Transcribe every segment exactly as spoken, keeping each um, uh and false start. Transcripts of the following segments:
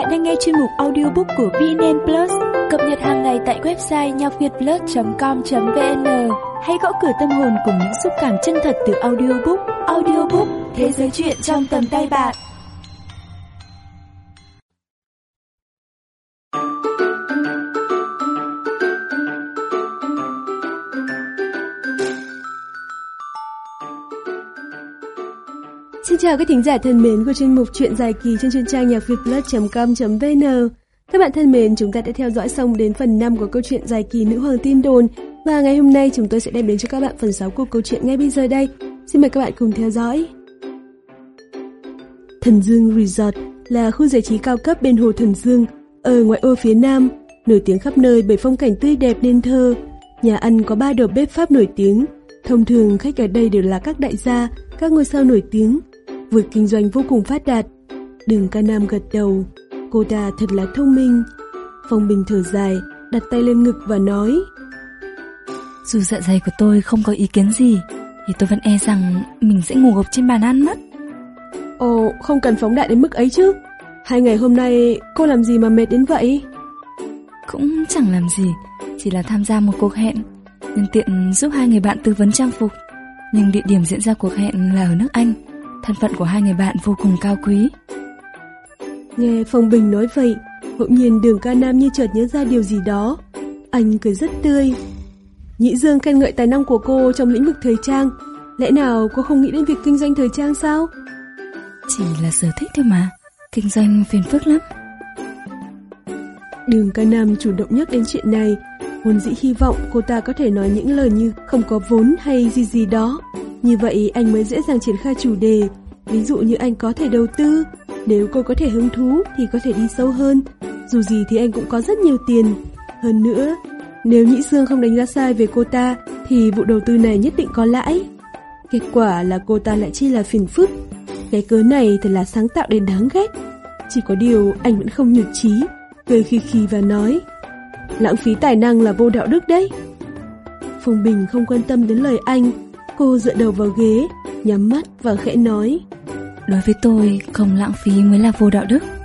Bạn đang nghe chuyên mục audiobook của vê en en Plus, cập nhật hàng ngày tại website nhạc việt plus chấm com chấm vn. Hãy gõ cửa tâm hồn cùng những xúc cảm chân thật từ audiobook. Audiobook, thế giới chuyện trong tầm tay bạn. Xin chào các thính giả thân mến của chuyên mục truyện dài kỳ trên chuyên trang nhạc việt plus chấm com chấm vn. Các bạn thân mến, chúng ta đã theo dõi xong đến phần năm của câu chuyện dài kỳ Nữ Hoàng Tin Đồn, và ngày hôm nay chúng tôi sẽ đem đến cho các bạn phần sáu của câu chuyện ngay bây giờ đây. Xin mời các bạn cùng theo dõi. Thần Dương Resort là khu giải trí cao cấp bên hồ Thần Dương ở ngoại ô phía nam, nổi tiếng khắp nơi bởi phong cảnh tươi đẹp nên thơ. Nhà ăn có ba đầu bếp Pháp nổi tiếng. Thông thường khách ở đây đều là các đại gia, các ngôi sao nổi tiếng. Việc kinh doanh vô cùng phát đạt. Đường Ca Nam gật đầu. Cô ta thật là thông minh. Phong Bình thở dài, đặt tay lên ngực và nói: Dù dạ dày của tôi không có ý kiến gì, thì tôi vẫn e rằng mình sẽ ngủ gục trên bàn ăn mất. Ồ, không cần phóng đại đến mức ấy chứ. Hai ngày hôm nay cô làm gì mà mệt đến vậy? Cũng chẳng làm gì, chỉ là tham gia một cuộc hẹn, nhân tiện giúp hai người bạn tư vấn trang phục. Nhưng địa điểm diễn ra cuộc hẹn là ở nước Anh. Thân phận của hai người bạn vô cùng cao quý. Nghe Phong Bình nói vậy, bỗng nhiên Đường Ca Nam như chợt nhớ ra điều gì đó. Anh cười rất tươi. Nhĩ Dương khen ngợi tài năng của cô trong lĩnh vực thời trang. Lẽ nào cô không nghĩ đến việc kinh doanh thời trang sao? Chỉ là sở thích thôi mà, kinh doanh phiền phức lắm. Đường Ca Nam chủ động nhắc đến chuyện này, vốn dĩ hy vọng cô ta có thể nói những lời như không có vốn hay gì gì đó. Như vậy anh mới dễ dàng triển khai chủ đề. Ví dụ như anh có thể đầu tư, nếu cô có thể hứng thú thì có thể đi sâu hơn. Dù gì thì anh cũng có rất nhiều tiền. Hơn nữa, nếu Nhĩ Dương không đánh giá sai về cô ta thì vụ đầu tư này nhất định có lãi. Kết quả là cô ta lại chỉ là phiền phức. Cái cớ này thật là sáng tạo đến đáng ghét. Chỉ có điều anh vẫn không nhụt chí, cười khì khì và nói: lãng phí tài năng là vô đạo đức đấy. Phong Bình không quan tâm đến lời anh. Cô dựa đầu vào ghế, nhắm mắt và khẽ nói: đối với tôi, không lãng phí mới là vô đạo đức.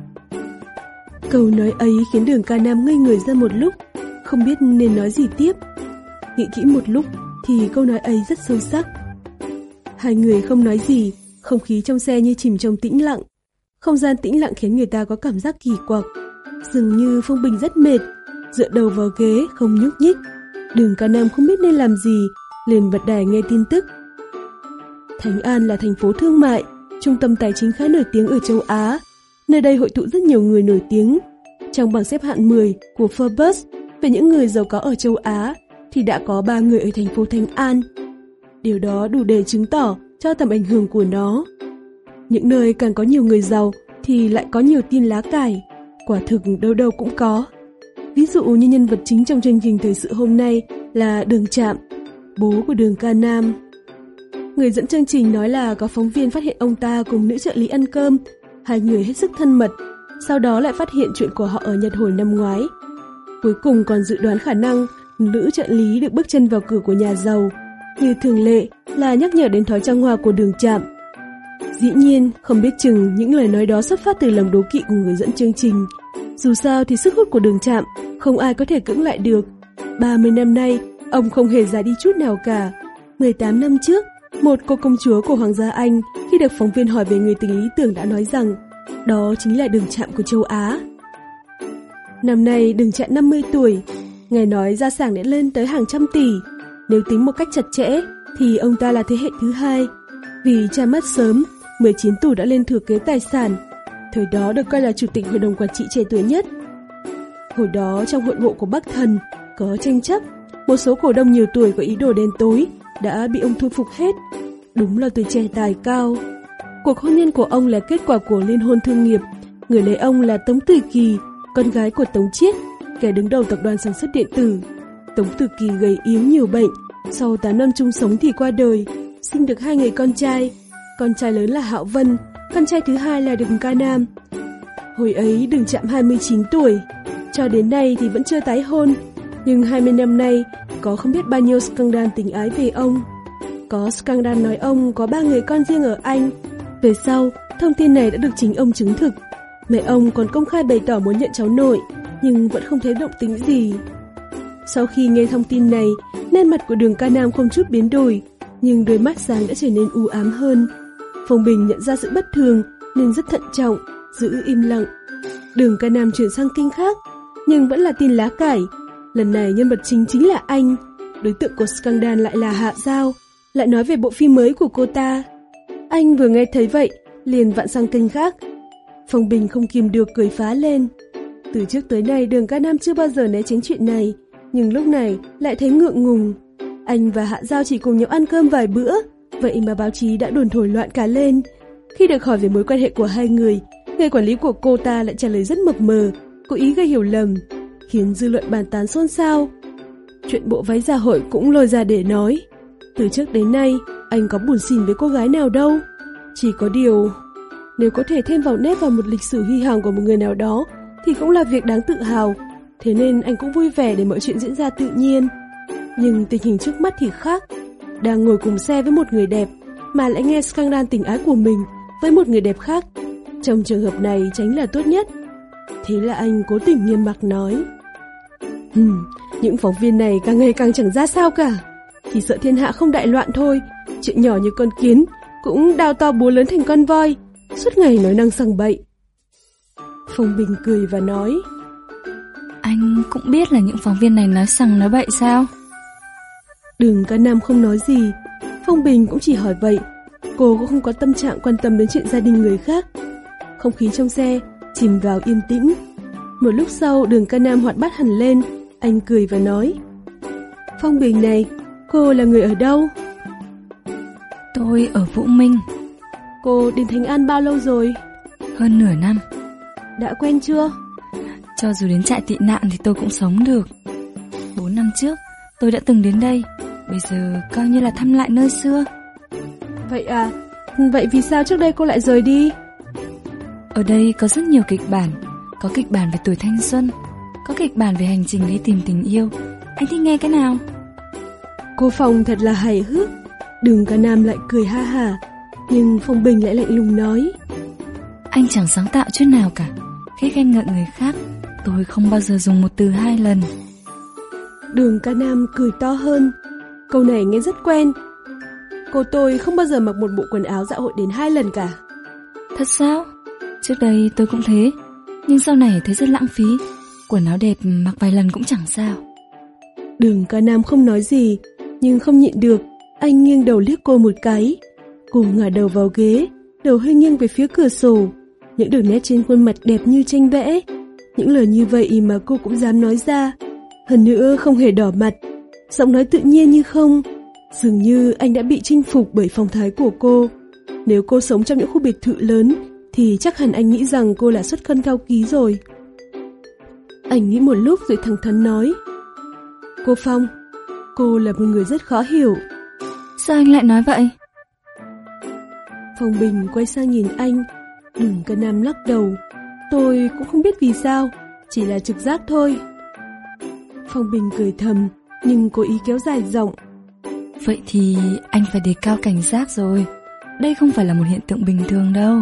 Câu nói ấy khiến Đường Ca Nam ngây người ra một lúc, không biết nên nói gì tiếp. Nghĩ kỹ một lúc thì câu nói ấy rất sâu sắc. Hai người không nói gì, không khí trong xe như chìm trong tĩnh lặng. Không gian tĩnh lặng khiến người ta có cảm giác kỳ quặc. Dường như Phong Bình rất mệt, dựa đầu vào ghế không nhúc nhích. Đường Ca Nam không biết nên làm gì, liền bật đài nghe tin tức. Thánh An là thành phố thương mại, trung tâm tài chính khá nổi tiếng ở châu Á. Nơi đây hội tụ rất nhiều người nổi tiếng. Trong bảng xếp hạng mười của Forbes về những người giàu có ở châu Á thì đã có ba người ở thành phố Thánh An. Điều đó đủ để chứng tỏ cho tầm ảnh hưởng của nó. Những nơi càng có nhiều người giàu thì lại có nhiều tin lá cải. Quả thực đâu đâu cũng có. Ví dụ như nhân vật chính trong chương trình thời sự hôm nay là Đường Trạm, bố của Đường Ca Nam. Người dẫn chương trình nói là có phóng viên phát hiện ông ta cùng nữ trợ lý ăn cơm, hai người hết sức thân mật, sau đó lại phát hiện chuyện của họ ở Nhật hồi năm ngoái. Cuối cùng còn dự đoán khả năng nữ trợ lý được bước chân vào cửa của nhà giàu, như thường lệ là nhắc nhở đến thói trăng hoa của Đường Trạm. Dĩ nhiên, không biết chừng những lời nói đó xuất phát từ lòng đố kỵ của người dẫn chương trình. Dù sao thì sức hút của Đường Trạm không ai có thể cưỡng lại được. ba mươi năm nay, ông không hề già đi chút nào cả. mười tám năm trước, một cô công chúa của Hoàng gia Anh khi được phóng viên hỏi về người tình lý tưởng đã nói rằng đó chính là Đường Trạm của châu Á. Năm nay Đường Trạm năm mươi tuổi, nghe nói gia sản đã lên tới hàng trăm tỷ. Nếu tính một cách chặt chẽ thì ông ta là thế hệ thứ hai. Vì cha mất sớm, mười chín tuổi đã lên thừa kế tài sản. Thời đó được coi là chủ tịch hội đồng quản trị trẻ tuổi nhất. Hồi đó trong hội ngộ của Bắc Thần có tranh chấp, một số cổ đông nhiều tuổi có ý đồ đen tối đã bị ông thu phục hết. Đúng là tuổi trẻ tài cao. Cuộc hôn nhân của ông là kết quả của liên hôn thương nghiệp. Người lấy ông là Tống Tử Kỳ, con gái của Tống Chiết, kẻ đứng đầu tập đoàn sản xuất điện tử. Tống Tử Kỳ gầy yếu nhiều bệnh, sau tám năm chung sống thì qua đời, sinh được hai người con trai. Con trai lớn là Hạo Vân, con trai thứ hai là Đường Ca Nam. Hồi ấy Đường Trạm hai mươi chín tuổi, cho đến nay thì vẫn chưa tái hôn. Nhưng hai mươi năm nay có không biết bao nhiêu scandal tình ái về ông. Có scandal nói ông có ba người con riêng ở Anh. Về sau, thông tin này đã được chính ông chứng thực. Mẹ ông còn công khai bày tỏ muốn nhận cháu nội, nhưng vẫn không thấy động tĩnh gì. Sau khi nghe thông tin này, nét mặt của Đường Ca Nam không chút biến đổi, nhưng đôi mắt sáng đã trở nên u ám hơn. Phong Bình nhận ra sự bất thường nên rất thận trọng, giữ im lặng. Đường Ca Nam chuyển sang kênh khác, nhưng vẫn là tin lá cải. Lần này nhân vật chính chính là anh. Đối tượng của scandal lại là Hạ Giao, lại nói về bộ phim mới của cô ta. Anh vừa nghe thấy vậy, liền vặn sang kênh khác. Phong Bình không kìm được cười phá lên. Từ trước tới nay Đường Ca Nam chưa bao giờ né tránh chuyện này, nhưng lúc này lại thấy ngượng ngùng. Anh và Hạ Giao chỉ cùng nhau ăn cơm vài bữa, vậy mà báo chí đã đồn thổi loạn cả lên. Khi được hỏi về mối quan hệ của hai người, người quản lý của cô ta lại trả lời rất mập mờ, cố ý gây hiểu lầm, khiến dư luận bàn tán xôn xao. Chuyện bộ váy dạ hội cũng lôi ra để nói. Từ trước đến nay, anh có buồn xỉn với cô gái nào đâu. Chỉ có điều, nếu có thể thêm vào nét vào một lịch sử huy hoàng của một người nào đó, thì cũng là việc đáng tự hào. Thế nên anh cũng vui vẻ để mọi chuyện diễn ra tự nhiên. Nhưng tình hình trước mắt thì khác. Đang ngồi cùng xe với một người đẹp, mà lại nghe scandal tình ái của mình với một người đẹp khác. Trong trường hợp này tránh là tốt nhất. Thế là anh cố tình nghiêm mặt nói: Hừm, những phóng viên này càng ngày càng chẳng ra sao cả. Chỉ sợ thiên hạ không đại loạn thôi. Chuyện nhỏ như con kiến cũng đào to búa lớn thành con voi, suốt ngày nói năng sằng bậy. Phong Bình cười và nói: Anh cũng biết là những phóng viên này nói sằng nói bậy sao? Đường Ca Nam không nói gì. Phong Bình cũng chỉ hỏi vậy. Cô cũng không có tâm trạng quan tâm đến chuyện gia đình người khác. Không khí trong xe chìm vào yên tĩnh. Một lúc sau Đường Ca Nam hoạt bát hẳn lên. Anh cười và nói: Phong Bình này, cô là người ở đâu? Tôi ở Vũ Minh. Cô đến Thánh An bao lâu rồi? Hơn nửa năm. Đã quen chưa? Cho dù đến trại tị nạn thì tôi cũng sống được. Bốn năm trước tôi đã từng đến đây, bây giờ coi như là thăm lại nơi xưa. Vậy à? Vậy vì sao trước đây cô lại rời đi? Ở đây có rất nhiều kịch bản. Có kịch bản về tuổi thanh xuân, có kịch bản về hành trình đi tìm tình yêu. Anh thích nghe cái nào? Cô Phong thật là hài hước. Đường Ca Nam lại cười ha hả, nhưng Phong Bình lại lạnh lùng nói: Anh chẳng sáng tạo chút nào cả. Khi khen ngợi người khác, tôi không bao giờ dùng một từ hai lần. Đường Ca Nam cười to hơn. Câu này nghe rất quen. Cô tôi không bao giờ mặc một bộ quần áo dạ hội đến hai lần cả. Thật sao? Trước đây tôi cũng thế, nhưng sau này thấy rất lãng phí. Quần áo đẹp mặc vài lần cũng chẳng sao. Đường Ca Nam không nói gì, nhưng không nhịn được, anh nghiêng đầu liếc cô một cái. Cô ngả đầu vào ghế, đầu hơi nghiêng về phía cửa sổ. Những đường nét trên khuôn mặt đẹp như tranh vẽ. Những lời như vậy mà cô cũng dám nói ra. Hơn nữa không hề đỏ mặt, giọng nói tự nhiên như không. Dường như anh đã bị chinh phục bởi phong thái của cô. Nếu cô sống trong những khu biệt thự lớn thì chắc hẳn anh nghĩ rằng cô là xuất thân cao quý rồi. Anh nghĩ một lúc rồi thẳng thắn nói: Cô Phong, cô là một người rất khó hiểu. Sao anh lại nói vậy? Phong Bình quay sang nhìn anh. Đường Ca Nam lắc đầu: Tôi cũng không biết vì sao, chỉ là trực giác thôi. Phong Bình cười thầm, nhưng cố ý kéo dài giọng: Vậy thì anh phải đề cao cảnh giác rồi. Đây không phải là một hiện tượng bình thường đâu.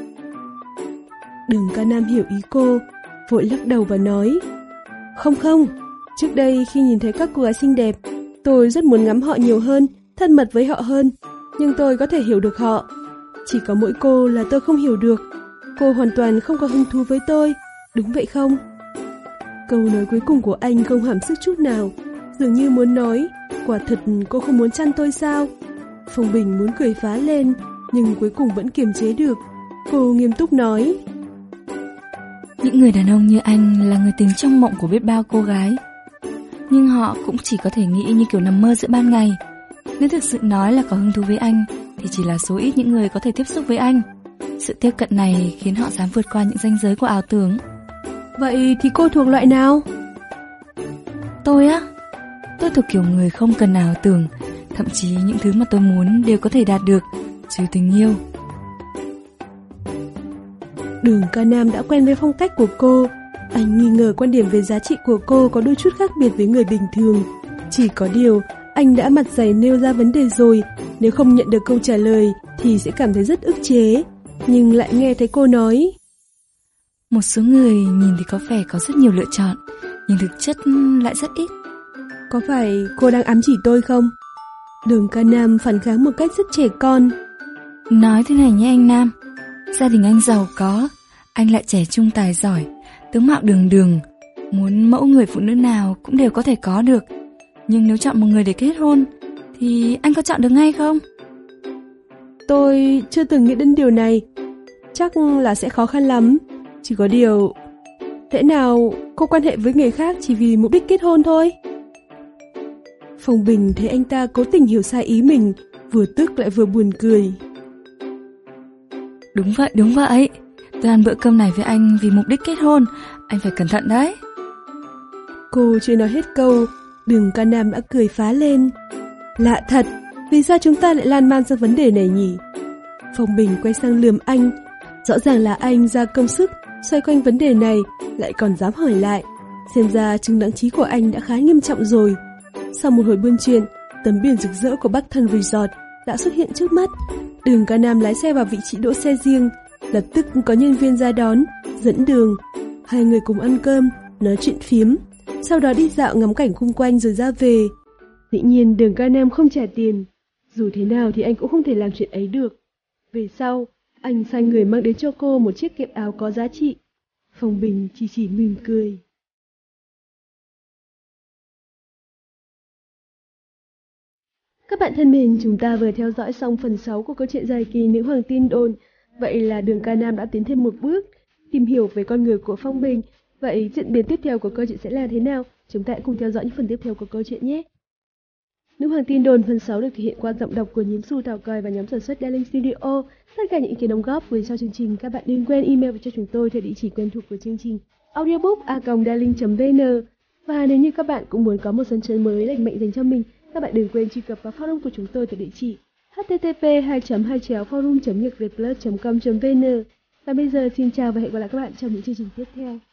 Đường Ca Nam hiểu ý cô, vội lắc đầu và nói: Không không, trước đây khi nhìn thấy các cô gái xinh đẹp, tôi rất muốn ngắm họ nhiều hơn, thân mật với họ hơn, nhưng tôi có thể hiểu được họ. Chỉ có mỗi cô là tôi không hiểu được. Cô hoàn toàn không có hứng thú với tôi, đúng vậy không? Câu nói cuối cùng của anh không hàm sức chút nào, dường như muốn nói: Quả thật cô không muốn chăn tôi sao? Phong Bình muốn cười phá lên, nhưng cuối cùng vẫn kiềm chế được. Cô nghiêm túc nói: Những người đàn ông như anh là người tình trong mộng của biết bao cô gái, nhưng họ cũng chỉ có thể nghĩ như kiểu nằm mơ giữa ban ngày. Nếu thực sự nói là có hứng thú với anh thì chỉ là số ít những người có thể tiếp xúc với anh. Sự tiếp cận này khiến họ dám vượt qua những ranh giới của ảo tưởng. Vậy thì cô thuộc loại nào? Tôi á? Tôi thuộc kiểu người không cần ảo tưởng. Thậm chí những thứ mà tôi muốn đều có thể đạt được, trừ tình yêu. Đường Ca Nam đã quen với phong cách của cô. Anh nghi ngờ quan điểm về giá trị của cô có đôi chút khác biệt với người bình thường. Chỉ có điều, anh đã mặt dày nêu ra vấn đề rồi, nếu không nhận được câu trả lời thì sẽ cảm thấy rất ức chế. Nhưng lại nghe thấy cô nói: Một số người nhìn thì có vẻ có rất nhiều lựa chọn, nhưng thực chất lại rất ít. Có phải cô đang ám chỉ tôi không? Đường Ca Nam phản kháng một cách rất trẻ con. Nói thế này nhé anh Nam, gia đình anh giàu có, anh lại trẻ trung tài giỏi, tướng mạo đường đường, muốn mẫu người phụ nữ nào cũng đều có thể có được. Nhưng nếu chọn một người để kết hôn thì anh có chọn được ngay không? Tôi chưa từng nghĩ đến điều này. Chắc là sẽ khó khăn lắm. Chỉ có điều, lẽ nào cô quan hệ với người khác chỉ vì mục đích kết hôn thôi? Phong Bình thấy anh ta cố tình hiểu sai ý mình, vừa tức lại vừa buồn cười. Đúng vậy, đúng vậy. Tôi ăn bữa cơm này với anh vì mục đích kết hôn. Anh phải cẩn thận đấy. Cô chưa nói hết câu, Đường Ca Nam đã cười phá lên. Lạ thật, vì sao chúng ta lại lan man sang vấn đề này nhỉ? Phong Bình quay sang lườm anh. Rõ ràng là anh ra công sức xoay quanh vấn đề này, lại còn dám hỏi lại. Xem ra chứng đáng trí của anh đã khá nghiêm trọng rồi. Sau một hồi buôn chuyện, tấm biển rực rỡ của Bắc Thần Resort đã xuất hiện trước mắt. Đường Ca Nam lái xe vào vị trí đỗ xe riêng, lập tức có nhân viên ra đón, dẫn đường. Hai người cùng ăn cơm, nói chuyện phiếm, sau đó đi dạo ngắm cảnh xung quanh rồi ra về. Dĩ nhiên Đường Ca Nam không trả tiền, dù thế nào thì anh cũng không thể làm chuyện ấy được. Về sau, anh sai người mang đến cho cô một chiếc kẹp áo có giá trị. Phong Bình chỉ chỉ mỉm cười. Các bạn thân mến, chúng ta vừa theo dõi xong phần sáu của câu chuyện dài kỳ Nữ Hoàng Tin Đồn. Vậy là Đường Ca Nam đã tiến thêm một bước, tìm hiểu về con người của Phong Bình. Vậy diễn biến tiếp theo của câu chuyện sẽ là thế nào? Chúng ta hãy cùng theo dõi những phần tiếp theo của câu chuyện nhé. Nữ Hoàng Tin Đồn phần sáu được thể hiện qua giọng đọc của Nhiễm Xu, Thảo Còi và nhóm sản xuất Darling Studio. Tất cả những ý kiến đóng góp gửi cho chương trình, các bạn đừng quên email cho chúng tôi theo địa chỉ quen thuộc của chương trình audiobook a còng darling chấm vn. Và nếu như các bạn cũng muốn có một sân chơi mới lành mạnh dành cho mình, các bạn đừng quên truy cập vào forum của chúng tôi tại địa chỉ h t t p hai chấm hai chéo forum chấm nhật việt plus chấm com chấm vn. Và bây giờ xin chào và hẹn gặp lại các bạn trong những chương trình tiếp theo.